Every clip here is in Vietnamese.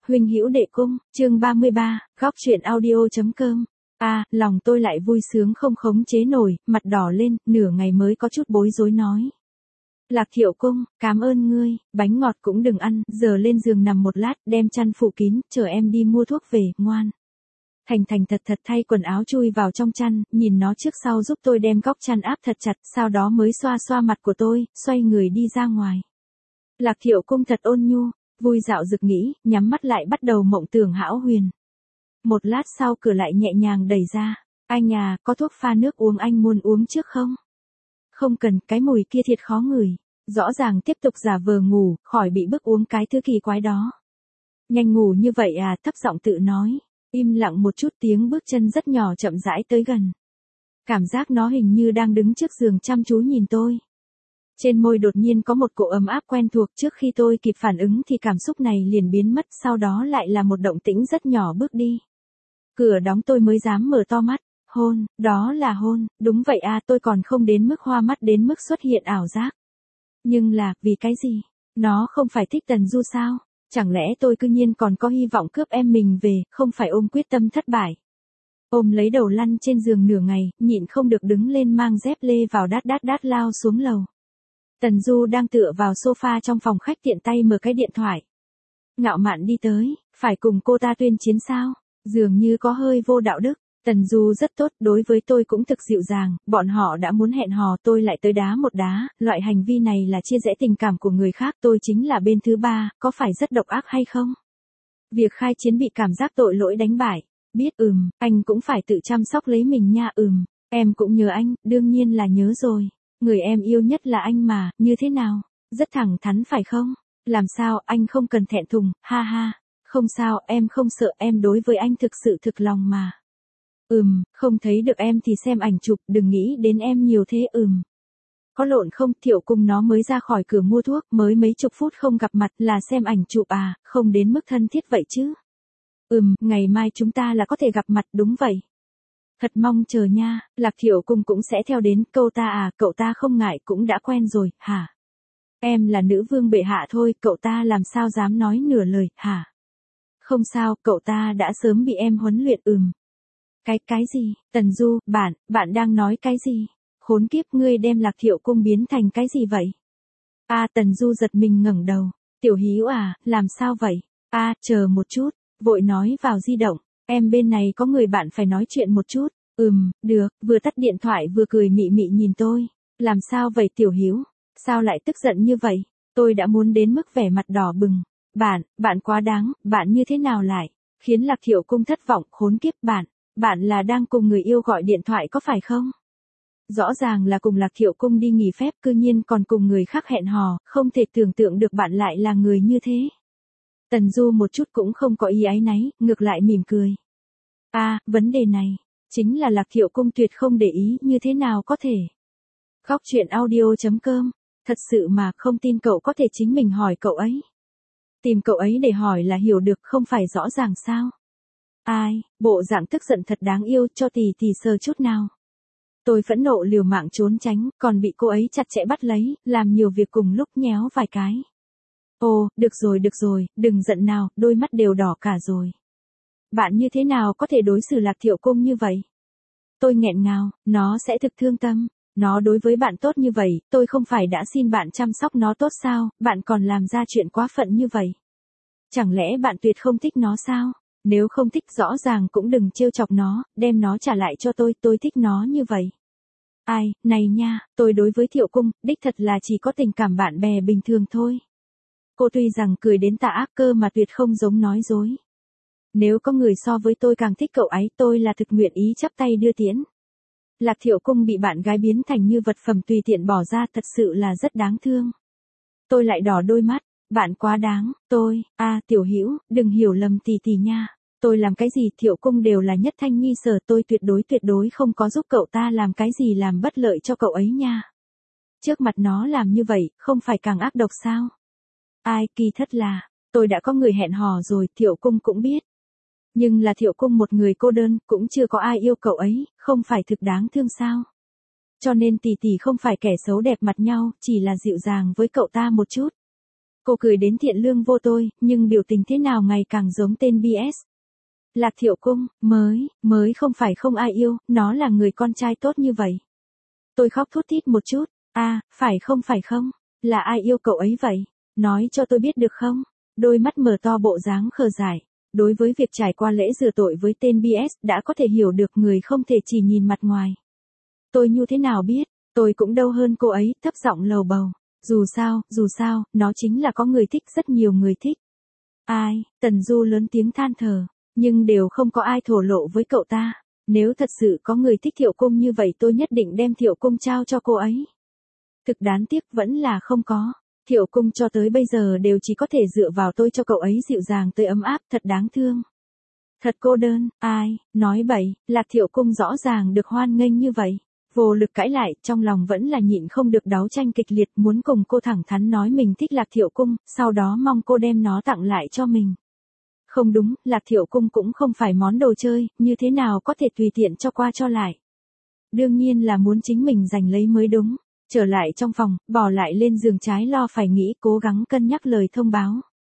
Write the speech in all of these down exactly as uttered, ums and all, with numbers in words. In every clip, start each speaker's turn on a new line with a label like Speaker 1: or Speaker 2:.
Speaker 1: Huynh hữu đệ cung, chương ba mươi ba, góc truyện audio.com. A, à, lòng tôi lại vui sướng không khống chế nổi, mặt đỏ lên, nửa ngày mới có chút bối rối nói. Lạc Thiệu Cung, cảm ơn ngươi, bánh ngọt cũng đừng ăn, giờ lên giường nằm một lát, đem chăn phủ kín, chờ em đi mua thuốc về, ngoan. Thành thành thật thật thay quần áo chui vào trong chăn, nhìn nó trước sau giúp tôi đem góc chăn áp thật chặt, sau đó mới xoa xoa mặt của tôi, xoay người đi ra ngoài. Lạc Thiệu Cung thật ôn nhu, vui dạo dực nghĩ, nhắm mắt lại bắt đầu mộng tưởng hão huyền. Một lát sau cửa lại nhẹ nhàng đẩy ra. Anh à, có thuốc pha nước uống anh muốn uống trước không? Không cần, cái mùi kia thiệt khó ngửi. Rõ ràng tiếp tục giả vờ ngủ, khỏi bị bức uống cái thứ kỳ quái đó. Nhanh ngủ như vậy à, thấp giọng tự nói. Im lặng một chút, tiếng bước chân rất nhỏ chậm rãi tới gần. Cảm giác nó hình như đang đứng trước giường chăm chú nhìn tôi. Trên môi đột nhiên có một cỗ ấm áp quen thuộc, trước khi tôi kịp phản ứng thì cảm xúc này liền biến mất, sau đó lại là một động tĩnh rất nhỏ bước đi. Cửa đóng tôi mới dám mở to mắt. Hôn, đó là hôn, đúng vậy à, tôi còn không đến mức hoa mắt đến mức xuất hiện ảo giác. Nhưng là, vì cái gì? Nó không phải thích Tần Du sao? Chẳng lẽ tôi cư nhiên còn có hy vọng cướp em mình về, không phải ôm quyết tâm thất bại. Ôm lấy đầu lăn trên giường nửa ngày, nhịn không được đứng lên mang dép lê vào đát đát đát lao xuống lầu. Tần Du đang tựa vào sofa trong phòng khách tiện tay mở cái điện thoại. Ngạo mạn đi tới, phải cùng cô ta tuyên chiến sao? Dường như có hơi vô đạo đức. Tần Du rất tốt, đối với tôi cũng thực dịu dàng, bọn họ đã muốn hẹn hò tôi lại tới đá một đá, loại hành vi này là chia rẽ tình cảm của người khác, tôi chính là bên thứ ba, có phải rất độc ác hay không? Việc khai chiến bị cảm giác tội lỗi đánh bại, biết ừm, anh cũng phải tự chăm sóc lấy mình nha ừm, em cũng nhớ anh, đương nhiên là nhớ rồi, người em yêu nhất là anh mà, như thế nào? Rất thẳng thắn phải không? Làm sao, anh không cần thẹn thùng, ha ha, không sao, em không sợ, em đối với anh thực sự thực lòng mà. Ừm, không thấy được em thì xem ảnh chụp, đừng nghĩ đến em nhiều thế ừm. Có lộn không, Thiệu Cung nó mới ra khỏi cửa mua thuốc, mới mấy chục phút không gặp mặt là xem ảnh chụp à, không đến mức thân thiết vậy chứ. Ừm, ngày mai chúng ta là có thể gặp mặt đúng vậy. Thật mong chờ nha, Lạc Thiệu Cung cũng sẽ theo đến, câu ta à, cậu ta không ngại cũng đã quen rồi, hả? Em là nữ vương bệ hạ thôi, cậu ta làm sao dám nói nửa lời, hả? Không sao, cậu ta đã sớm bị em huấn luyện ừm. Cái, cái gì? Tần Du, bạn, bạn đang nói cái gì? Khốn kiếp, ngươi đem Lạc Thiệu Cung biến thành cái gì vậy? A, à, Tần Du giật mình ngẩng đầu. Tiểu Hữu à, làm sao vậy? A, à, chờ một chút, vội nói vào di động, em bên này có người bạn phải nói chuyện một chút. Ừm, được, vừa tắt điện thoại vừa cười mị mị nhìn tôi. Làm sao vậy Tiểu Hữu? Sao lại tức giận như vậy? Tôi đã muốn đến mức vẻ mặt đỏ bừng. Bạn, bạn quá đáng, bạn như thế nào lại? Khiến Lạc Thiệu Cung thất vọng, khốn kiếp bạn. Bạn là đang cùng người yêu gọi điện thoại có phải không? Rõ ràng là cùng Lạc Thiệu Cung đi nghỉ phép, cư nhiên còn cùng người khác hẹn hò, không thể tưởng tượng được bạn lại là người như thế. Tần Du một chút cũng không có ý áy náy, ngược lại mỉm cười. A, à, vấn đề này, chính là Lạc Thiệu Cung tuyệt không để ý, như thế nào có thể. Góc truyện audio.com, thật sự mà không tin cậu có thể chính mình hỏi cậu ấy. Tìm cậu ấy để hỏi là hiểu được, không phải rõ ràng sao? Ai, bộ dạng tức giận thật đáng yêu, cho tì tì sờ chút nào. Tôi phẫn nộ liều mạng trốn tránh, còn bị cô ấy chặt chẽ bắt lấy, làm nhiều việc cùng lúc nhéo vài cái. Ồ, được rồi được rồi, đừng giận nào, đôi mắt đều đỏ cả rồi. Bạn như thế nào có thể đối xử Lạc Thiệu Cung như vậy? Tôi nghẹn ngào, nó sẽ thực thương tâm. Nó đối với bạn tốt như vậy, tôi không phải đã xin bạn chăm sóc nó tốt sao, bạn còn làm ra chuyện quá phận như vậy. Chẳng lẽ bạn tuyệt không thích nó sao? Nếu không thích rõ ràng cũng đừng trêu chọc nó, đem nó trả lại cho tôi, tôi thích nó như vậy. Ai, này nha, tôi đối với Thiệu Cung, đích thật là chỉ có tình cảm bạn bè bình thường thôi. Cô tuy rằng cười đến tà ác cơ mà tuyệt không giống nói dối. Nếu có người so với tôi càng thích cậu ấy, tôi là thực nguyện ý chắp tay đưa tiễn. Lạc Thiệu Cung bị bạn gái biến thành như vật phẩm tùy tiện bỏ ra, thật sự là rất đáng thương. Tôi lại đỏ đôi mắt. Bạn quá đáng, tôi, a à, Tiểu Hữu, đừng hiểu lầm tì tì nha. Tôi làm cái gì Thiệu Cung đều là nhất thanh nhi sở, tôi tuyệt đối tuyệt đối không có giúp cậu ta làm cái gì làm bất lợi cho cậu ấy nha. Trước mặt nó làm như vậy, không phải càng ác độc sao? Ai, kỳ thật là, tôi đã có người hẹn hò rồi, Thiệu Cung cũng biết. Nhưng là Thiệu Cung một người cô đơn, cũng chưa có ai yêu cậu ấy, không phải thực đáng thương sao? Cho nên tì tì không phải kẻ xấu đẹp mặt nhau, chỉ là dịu dàng với cậu ta một chút. Cô cười đến thiện lương vô tôi, nhưng biểu tình thế nào ngày càng giống tên bê ét. Lạc Thiệu Cung, mới, mới không phải không ai yêu, nó là người con trai tốt như vậy. Tôi khóc thút thít một chút, à, phải không phải không, là ai yêu cậu ấy vậy? Nói cho tôi biết được không? Đôi mắt mở to bộ dáng khờ dại. Đối với việc trải qua lễ rửa tội với tên bê ét đã có thể hiểu được người không thể chỉ nhìn mặt ngoài. Tôi như thế nào biết, tôi cũng đâu hơn cô ấy, thấp giọng lầu bầu. Dù sao, dù sao, nó chính là có người thích, rất nhiều người thích. Ai, Tần Du lớn tiếng than thở, nhưng đều không có ai thổ lộ với cậu ta. Nếu thật sự có người thích Thiệu Cung như vậy tôi nhất định đem Thiệu Cung trao cho cô ấy. Thực đáng tiếc vẫn là không có. Thiệu Cung cho tới bây giờ đều chỉ có thể dựa vào tôi cho cậu ấy dịu dàng tới ấm áp, thật đáng thương. Thật cô đơn, ai, nói bậy, Lạc Thiệu Cung rõ ràng được hoan nghênh như vậy. Vô lực cãi lại, trong lòng vẫn là nhịn không được đấu tranh kịch liệt, muốn cùng cô thẳng thắn nói mình thích Lạc Thiệu Cung, sau đó mong cô đem nó tặng lại cho mình. Không đúng, Lạc Thiệu Cung cũng không phải món đồ chơi, như thế nào có thể tùy tiện cho qua cho lại. Đương nhiên là muốn chính mình giành lấy mới đúng. Trở lại trong phòng, bỏ lại lên giường trái lo phải nghĩ, cố gắng cân nhắc lời thông báo.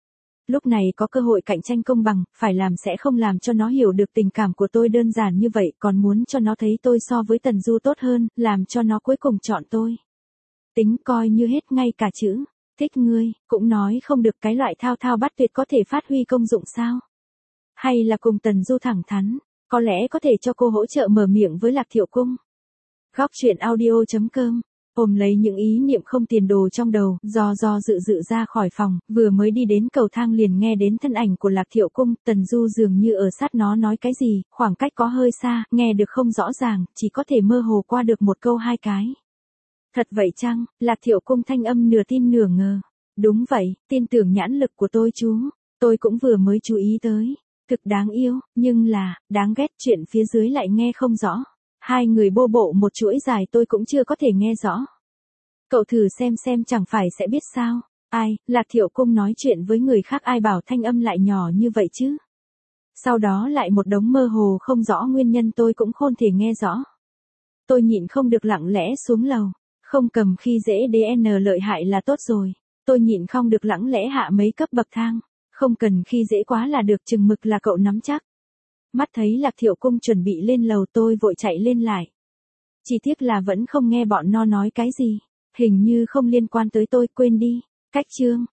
Speaker 1: Lúc này có cơ hội cạnh tranh công bằng, phải làm sẽ không làm cho nó hiểu được tình cảm của tôi đơn giản như vậy, còn muốn cho nó thấy tôi so với Tần Du tốt hơn, làm cho nó cuối cùng chọn tôi. Tính coi như hết ngay cả chữ thích ngươi, cũng nói không được, cái loại thao thao bất tuyệt có thể phát huy công dụng sao? Hay là cùng Tần Du thẳng thắn, có lẽ có thể cho cô hỗ trợ mở miệng với Lạc Thiệu Cung. Góc truyện audio chấm com. Ôm lấy những ý niệm không tiền đồ trong đầu, do do dự dự ra khỏi phòng, vừa mới đi đến cầu thang liền nghe đến thân ảnh của Lạc Thiệu Cung, Tần Du dường như ở sát nó nói cái gì, khoảng cách có hơi xa, nghe được không rõ ràng, chỉ có thể mơ hồ qua được một câu hai cái. Thật vậy chăng? Lạc Thiệu Cung thanh âm nửa tin nửa ngờ. Đúng vậy, tin tưởng nhãn lực của tôi chú, tôi cũng vừa mới chú ý tới. Thực đáng yêu, nhưng là, đáng ghét, chuyện phía dưới lại nghe không rõ. Hai người bô bộ một chuỗi dài tôi cũng chưa có thể nghe rõ. Cậu thử xem xem chẳng phải sẽ biết sao. Ai, Lạc Thiệu Cung nói chuyện với người khác ai bảo thanh âm lại nhỏ như vậy chứ. Sau đó lại một đống mơ hồ không rõ nguyên nhân tôi cũng không thể nghe rõ. Tôi nhịn không được lặng lẽ xuống lầu. Không cầm khi dễ đê en lợi hại là tốt rồi. Tôi nhịn không được lặng lẽ hạ mấy cấp bậc thang. Không cần khi dễ quá là được, chừng mực là cậu nắm chắc. Mắt thấy Lạc Thiệu Cung chuẩn bị lên lầu tôi vội chạy lên lại. Chỉ tiếc là vẫn không nghe bọn nó nói cái gì. Hình như không liên quan tới tôi, quên đi. Cách chương.